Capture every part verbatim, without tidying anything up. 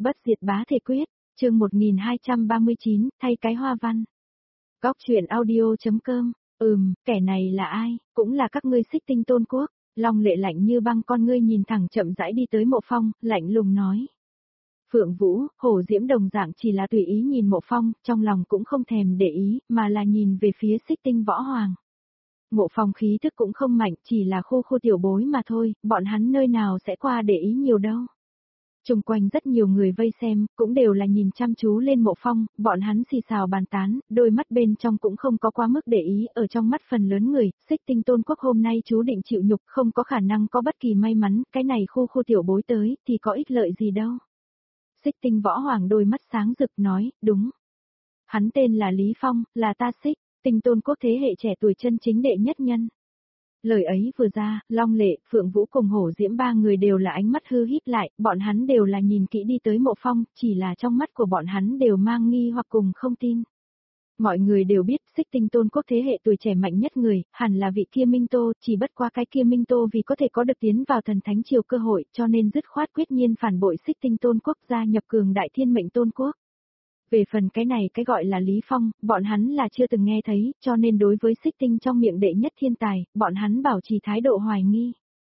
Bất diệt bá thể quyết, chương một nghìn hai trăm ba mươi chín, thay cái hoa văn. Góc truyện audio.com, ừm, kẻ này là ai, cũng là các ngươi Xích Tinh Tôn Quốc. Long Lệ lạnh như băng con ngươi nhìn thẳng chậm rãi đi tới Mộ Phong, lạnh lùng nói. Phượng Vũ, Hổ Diễm đồng dạng chỉ là tùy ý nhìn Mộ Phong, trong lòng cũng không thèm để ý, mà là nhìn về phía Xích Tinh Võ Hoàng. Mộ Phong khí thức cũng không mạnh, chỉ là khô khô tiểu bối mà thôi, bọn hắn nơi nào sẽ qua để ý nhiều đâu. Xung quanh rất nhiều người vây xem, cũng đều là nhìn chăm chú lên Mộ Phong, bọn hắn xì xào bàn tán, đôi mắt bên trong cũng không có quá mức để ý, ở trong mắt phần lớn người, Xích Tinh Tôn Quốc hôm nay chú định chịu nhục, không có khả năng có bất kỳ may mắn, cái này khô khô tiểu bối tới, thì có ích lợi gì đâu. Xích Tinh Võ Hoàng đôi mắt sáng rực nói, đúng. Hắn tên là Lý Phong, là ta Xích Tinh Tôn Quốc thế hệ trẻ tuổi chân chính đệ nhất nhân. Lời ấy vừa ra, Long Lệ, Phượng Vũ cùng Hổ Diễm ba người đều là ánh mắt hư híp lại, bọn hắn đều là nhìn kỹ đi tới Mộ Phong, chỉ là trong mắt của bọn hắn đều mang nghi hoặc cùng không tin. Mọi người đều biết Xích Tinh Tôn Quốc thế hệ tuổi trẻ mạnh nhất người, hẳn là vị kia Minh Tô, chỉ bất qua cái kia Minh Tô vì có thể có được tiến vào thần thánh triều cơ hội, cho nên dứt khoát quyết nhiên phản bội Xích Tinh Tôn Quốc gia nhập cường đại thiên mệnh Tôn Quốc. Về phần cái này cái gọi là Lý Phong, bọn hắn là chưa từng nghe thấy, cho nên đối với Xích Tinh trong miệng đệ nhất thiên tài, bọn hắn bảo trì thái độ hoài nghi.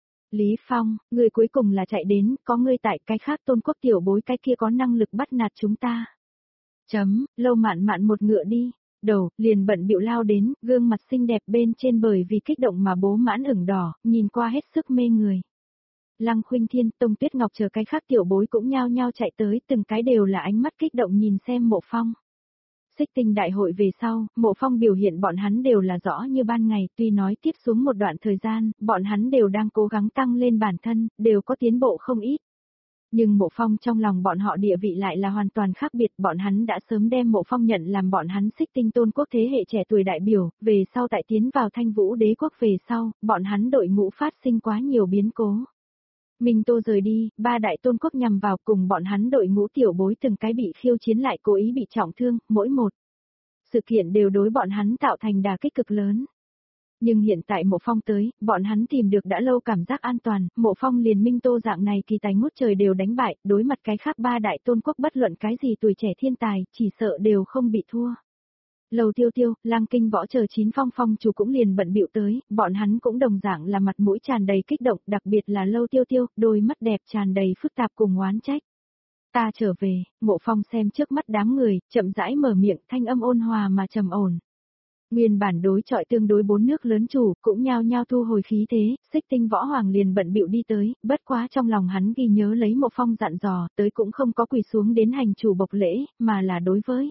Lý Phong, người cuối cùng là chạy đến, có ngươi tại cái khác Tôn Quốc tiểu bối cái kia có năng lực bắt nạt chúng ta. Chấm, Lâu Mạn Mạn một ngựa đi, đầu, liền bận bịu lao đến, gương mặt xinh đẹp bên trên bởi vì kích động mà bố mãn ửng đỏ, nhìn qua hết sức mê người. Lăng Khuynh Thiên, Tông Tuyết Ngọc chờ cái khác tiểu bối cũng nhao nhao chạy tới, từng cái đều là ánh mắt kích động nhìn xem Mộ Phong. Xích Tinh đại hội về sau, Mộ Phong biểu hiện bọn hắn đều là rõ như ban ngày, tuy nói tiếp xuống một đoạn thời gian, bọn hắn đều đang cố gắng tăng lên bản thân, đều có tiến bộ không ít. Nhưng Mộ Phong trong lòng bọn họ địa vị lại là hoàn toàn khác biệt, bọn hắn đã sớm đem Mộ Phong nhận làm bọn hắn Xích Tinh Tôn Quốc thế hệ trẻ tuổi đại biểu, về sau tại tiến vào Thanh Vũ Đế Quốc về sau, bọn hắn đội ngũ phát sinh quá nhiều biến cố. Minh Tô rời đi, ba đại tôn quốc nhằm vào cùng bọn hắn đội ngũ tiểu bối từng cái bị khiêu chiến lại cố ý bị trọng thương, mỗi một sự kiện đều đối bọn hắn tạo thành đả kích cực lớn. Nhưng hiện tại Mộ Phong tới, bọn hắn tìm được đã lâu cảm giác an toàn, Mộ Phong liền Minh Tô dạng này kỳ tài ngút trời đều đánh bại, đối mặt cái khác ba đại tôn quốc bất luận cái gì tuổi trẻ thiên tài, chỉ sợ đều không bị thua. Lầu Tiêu Tiêu, Lăng Kinh Võ chờ chín phong phong chủ cũng liền bận bịu tới, bọn hắn cũng đồng dạng là mặt mũi tràn đầy kích động, đặc biệt là Lâu Tiêu Tiêu, đôi mắt đẹp tràn đầy phức tạp cùng oán trách. Ta trở về, Mộ Phong xem trước mắt đám người, chậm rãi mở miệng, thanh âm ôn hòa mà trầm ổn. Nguyên bản đối chọi tương đối bốn nước lớn chủ, cũng nhao nhao thu hồi khí thế, Xích Tinh Võ Hoàng liền bận bịu đi tới, bất quá trong lòng hắn ghi nhớ lấy Mộ Phong dặn dò, tới cũng không có quỳ xuống đến hành chủ bộc lễ, mà là đối với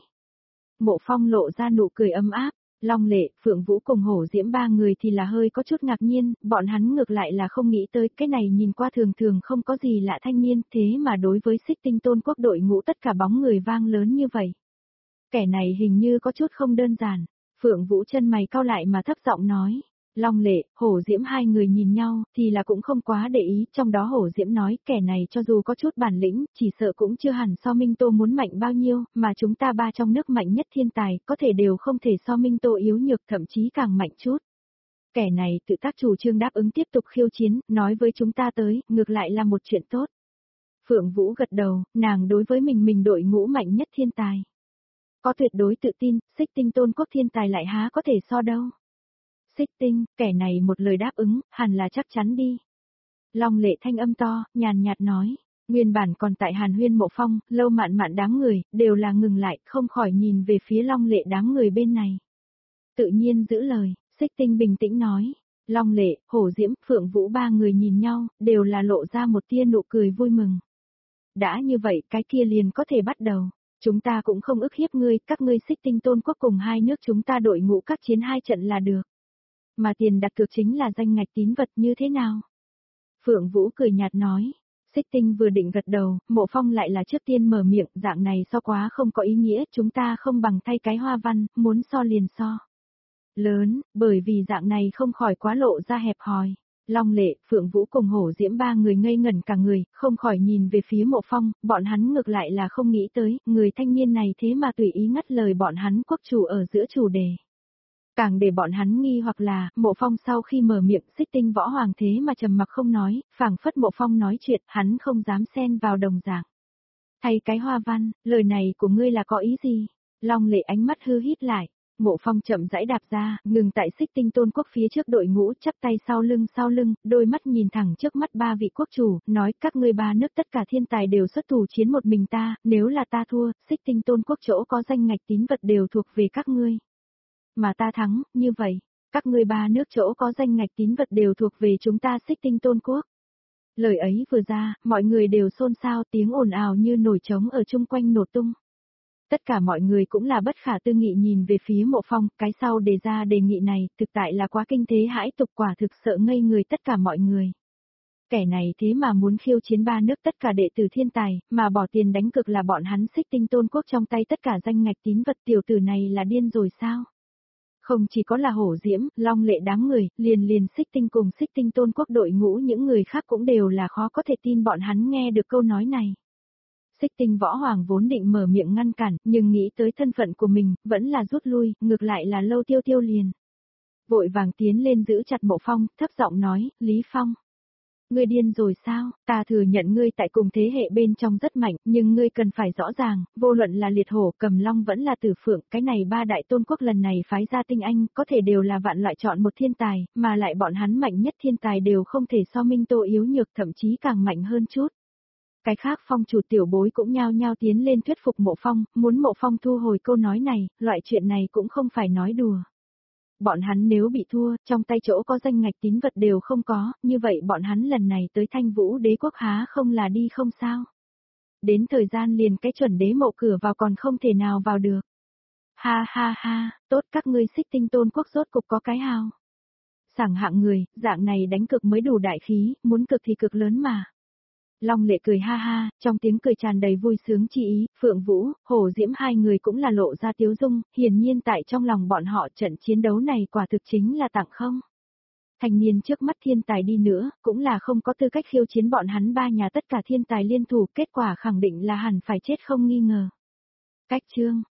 Mộ Phong lộ ra nụ cười ấm áp, Long Lệ, Phượng Vũ cùng Hổ Diễm ba người thì là hơi có chút ngạc nhiên, bọn hắn ngược lại là không nghĩ tới cái này nhìn qua thường thường không có gì lạ thanh niên, thế mà đối với Xích Tinh Tôn Quốc đội ngũ tất cả bóng người vang lớn như vậy. Kẻ này hình như có chút không đơn giản, Phượng Vũ chân mày cau lại mà thấp giọng nói. Long Lệ, Hổ Diễm hai người nhìn nhau, thì là cũng không quá để ý, trong đó Hổ Diễm nói, kẻ này cho dù có chút bản lĩnh, chỉ sợ cũng chưa hẳn so Minh Tô muốn mạnh bao nhiêu, mà chúng ta ba trong nước mạnh nhất thiên tài, có thể đều không thể so Minh Tô yếu nhược, thậm chí càng mạnh chút. Kẻ này tự tác chủ trương đáp ứng tiếp tục khiêu chiến, nói với chúng ta tới, ngược lại là một chuyện tốt. Phượng Vũ gật đầu, nàng đối với mình mình đội ngũ mạnh nhất thiên tài. Có tuyệt đối tự tin, Xích Tinh Tôn Quốc thiên tài lại há có thể so đâu. Xích Tinh, kẻ này một lời đáp ứng, hẳn là chắc chắn đi. Long Lệ thanh âm to, nhàn nhạt nói, nguyên bản còn tại Hàn Huyên Mộ Phong, Lâu Mạn Mạn đám người, đều là ngừng lại, không khỏi nhìn về phía Long Lệ đám người bên này. Tự nhiên giữ lời, Xích Tinh bình tĩnh nói, Long Lệ, Hổ Diễm, Phượng Vũ ba người nhìn nhau, đều là lộ ra một tia nụ cười vui mừng. Đã như vậy, cái kia liền có thể bắt đầu. Chúng ta cũng không ức hiếp ngươi, các ngươi Xích Tinh Tôn Quốc cùng hai nước chúng ta đội ngũ các chiến hai trận là được. Mà tiền đặt cược chính là danh ngạch tín vật như thế nào? Phượng Vũ cười nhạt nói. Xích Tinh vừa định gật đầu, Mộ Phong lại là trước tiên mở miệng, dạng này so quá không có ý nghĩa, chúng ta không bằng thay cái hoa văn, muốn so liền so. Lớn, bởi vì dạng này không khỏi quá lộ ra hẹp hòi. Long Lệ, Phượng Vũ cùng Hổ Diễm ba người ngây ngẩn cả người, không khỏi nhìn về phía Mộ Phong, bọn hắn ngược lại là không nghĩ tới, người thanh niên này thế mà tùy ý ngắt lời bọn hắn quốc chủ ở giữa chủ đề. Càng để bọn hắn nghi hoặc là, Mộ Phong sau khi mở miệng Xích Tinh Võ Hoàng thế mà trầm mặc không nói, phảng phất Mộ Phong nói chuyện, hắn không dám xen vào đồng dạng. Thay cái hoa văn, lời này của ngươi là có ý gì? Long Lệ ánh mắt hư hít lại. Mộ Phong chậm rãi đạp ra, ngừng tại Xích Tinh Tôn quốc phía trước đội ngũ, chắp tay sau lưng sau lưng, đôi mắt nhìn thẳng trước mắt ba vị quốc chủ, nói các ngươi ba nước tất cả thiên tài đều xuất thủ chiến một mình ta, nếu là ta thua, Xích Tinh Tôn quốc chỗ có danh ngạch tín vật đều thuộc về các ngươi. Mà ta thắng, như vậy, các ngươi ba nước chỗ có danh ngạch tín vật đều thuộc về chúng ta Xích Tinh Tôn quốc. Lời ấy vừa ra, mọi người đều xôn xao, tiếng ồn ào như nổi trống ở chung quanh nổ tung. Tất cả mọi người cũng là bất khả tư nghị nhìn về phía Mộ Phong, cái sau đề ra đề nghị này, thực tại là quá kinh thế hãi tục, quả thực sợ ngây người tất cả mọi người. Kẻ này thế mà muốn khiêu chiến ba nước tất cả đệ tử thiên tài, mà bỏ tiền đánh cược là bọn hắn Xích Tinh Tôn quốc trong tay tất cả danh ngạch tín vật, tiểu tử này là điên rồi sao? Không chỉ có là Hổ Diễm, Long Lệ đám người, liền liền Xích Tinh cùng Xích Tinh Tôn quốc đội ngũ những người khác cũng đều là khó có thể tin bọn hắn nghe được câu nói này. Xích Tinh Võ Hoàng vốn định mở miệng ngăn cản, nhưng nghĩ tới thân phận của mình, vẫn là rút lui, ngược lại là Lâu Tiêu Tiêu liền. Vội vàng tiến lên giữ chặt Mộ Phong, thấp giọng nói, Lý Phong. Ngươi điên rồi sao, ta thừa nhận ngươi tại cùng thế hệ bên trong rất mạnh, nhưng ngươi cần phải rõ ràng, vô luận là liệt hổ, cầm long vẫn là tử phượng, cái này ba đại tôn quốc lần này phái ra tinh anh, có thể đều là vạn loại chọn một thiên tài, mà lại bọn hắn mạnh nhất thiên tài đều không thể so Minh Tô yếu nhược, thậm chí càng mạnh hơn chút. Cái khác phong chủ tiểu bối cũng nhao nhao tiến lên thuyết phục Mộ Phong, muốn Mộ Phong thu hồi câu nói này, loại chuyện này cũng không phải nói đùa. Bọn hắn nếu bị thua, trong tay chỗ có danh ngạch tín vật đều không có, như vậy bọn hắn lần này tới Thanh Vũ đế quốc há không là đi không sao. Đến thời gian liền cái chuẩn đế mộ cửa vào còn không thể nào vào được. Ha ha ha, tốt các ngươi Xích Tinh Tôn quốc rốt cục có cái hào. Sảng hạng người, dạng này đánh cực mới đủ đại khí, muốn cực thì cực lớn mà. Long Lệ cười ha ha, trong tiếng cười tràn đầy vui sướng chi ý, Phượng Vũ, Hổ Diễm hai người cũng là lộ ra tiếu dung, hiển nhiên tại trong lòng bọn họ trận chiến đấu này quả thực chính là tặng không. Thành niên trước mắt thiên tài đi nữa, cũng là không có tư cách khiêu chiến bọn hắn ba nhà tất cả thiên tài liên thủ, kết quả khẳng định là hẳn phải chết không nghi ngờ. Cách chương